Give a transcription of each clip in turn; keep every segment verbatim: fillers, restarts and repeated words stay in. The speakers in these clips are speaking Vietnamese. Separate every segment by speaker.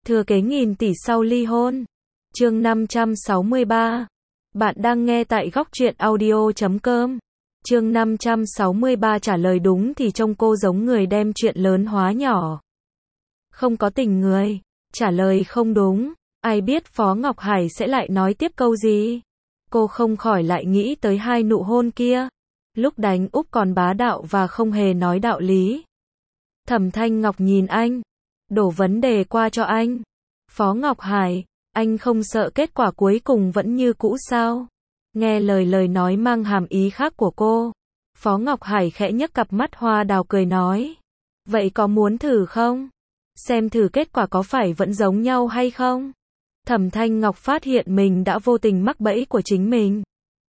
Speaker 1: Thừa kế nghìn tỷ sau ly hôn. Chương năm trăm sáu mươi ba. Bạn đang nghe tại góc truyện audio chấm com. Chương năm trăm sáu mươi ba trả lời đúng thì trông cô giống người đem chuyện lớn hóa nhỏ. Không có tình người. Trả lời không đúng. Ai biết Phó Ngọc Hải sẽ lại nói tiếp câu gì? Cô không khỏi lại nghĩ tới hai nụ hôn kia. Lúc đánh úp còn bá đạo và không hề nói đạo lý. Thẩm Thanh Ngọc nhìn anh. Đổ vấn đề qua cho anh. Phó Ngọc Hải, anh không sợ kết quả cuối cùng vẫn như cũ sao? Nghe lời lời nói mang hàm ý khác của cô. Phó Ngọc Hải khẽ nhấc cặp mắt hoa đào cười nói. Vậy có muốn thử không? Xem thử kết quả có phải vẫn giống nhau hay không? Thẩm Thanh Ngọc phát hiện mình đã vô tình mắc bẫy của chính mình.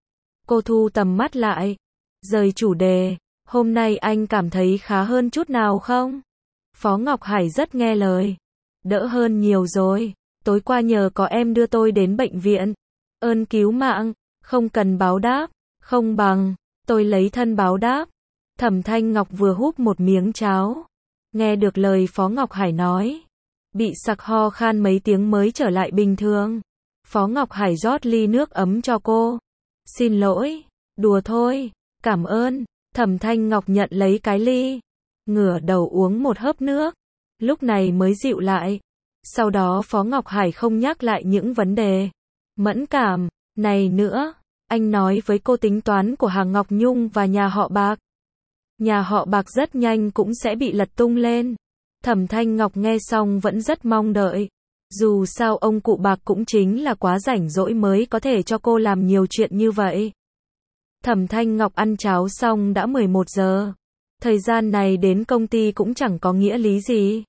Speaker 1: Cô thu tầm mắt lại. Rời chủ đề. Hôm nay anh cảm thấy khá hơn chút nào không? Phó Ngọc Hải rất nghe lời. Đỡ hơn nhiều rồi. Tối qua nhờ có em đưa tôi đến bệnh viện. Ơn cứu mạng. Không cần báo đáp. Không bằng. Tôi lấy thân báo đáp. Thẩm Thanh Ngọc vừa húp một miếng cháo. Nghe được lời Phó Ngọc Hải nói. Bị sặc ho khan mấy tiếng mới trở lại bình thường. Phó Ngọc Hải rót ly nước ấm cho cô. Xin lỗi. Đùa thôi. Cảm ơn. Thẩm Thanh Ngọc nhận lấy cái ly. Ngửa đầu uống một hớp nước. Lúc này mới dịu lại. Sau đó Phó Ngọc Hải không nhắc lại những vấn đề mẫn cảm này nữa. Anh nói với cô tính toán của Hàng Ngọc Nhung và nhà họ Bạc. Nhà họ Bạc rất nhanh cũng sẽ bị lật tung lên. Thẩm Thanh Ngọc nghe xong vẫn rất mong đợi. Dù sao ông cụ Bạc cũng chính là quá rảnh rỗi mới có thể cho cô làm nhiều chuyện như vậy. Thẩm Thanh Ngọc ăn cháo xong đã mười một giờ. Thời gian này đến công ty cũng chẳng có nghĩa lý gì.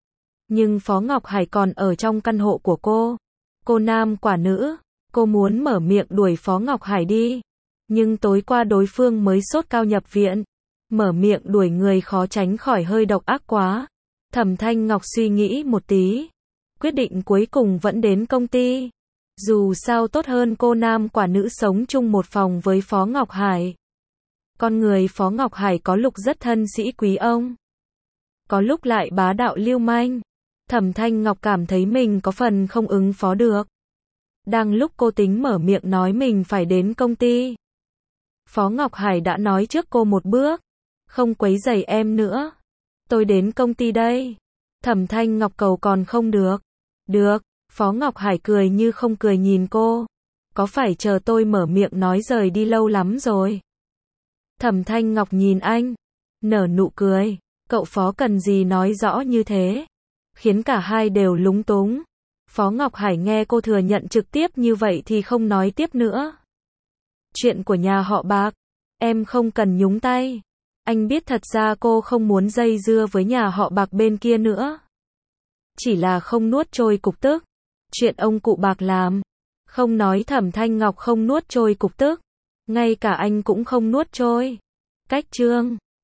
Speaker 1: Nhưng Phó Ngọc Hải còn ở trong căn hộ của cô. Cô nam quả nữ. Cô muốn mở miệng đuổi Phó Ngọc Hải đi. Nhưng tối qua đối phương mới sốt cao nhập viện. Mở miệng đuổi người khó tránh khỏi hơi độc ác quá. Thẩm Thanh Ngọc suy nghĩ một tí. Quyết định cuối cùng vẫn đến công ty. Dù sao tốt hơn cô nam quả nữ sống chung một phòng với Phó Ngọc Hải. Con người Phó Ngọc Hải có lúc rất thân sĩ quý ông. Có lúc lại bá đạo lưu manh. Thẩm Thanh Ngọc cảm thấy mình có phần không ứng phó được. Đang lúc cô tính mở miệng nói mình phải đến công ty. Phó Ngọc Hải đã nói trước cô một bước. Không quấy rầy em nữa. Tôi đến công ty đây. Thẩm Thanh Ngọc cầu còn không được. Được. Phó Ngọc Hải cười như không cười nhìn cô. Có phải chờ tôi mở miệng nói rời đi lâu lắm rồi? Thẩm Thanh Ngọc nhìn anh. Nở nụ cười. Cậu Phó cần gì nói rõ như thế? Khiến cả hai đều lúng túng. Phó Ngọc Hải nghe cô thừa nhận trực tiếp như vậy thì không nói tiếp nữa. Chuyện của nhà họ Bạc. Em không cần nhúng tay. Anh biết thật ra cô không muốn dây dưa với nhà họ Bạc bên kia nữa. Chỉ là không nuốt trôi cục tức. Chuyện ông cụ Bạc làm. Không nói Thẩm Thanh Ngọc không nuốt trôi cục tức. Ngay cả anh cũng không nuốt trôi. Cách chương.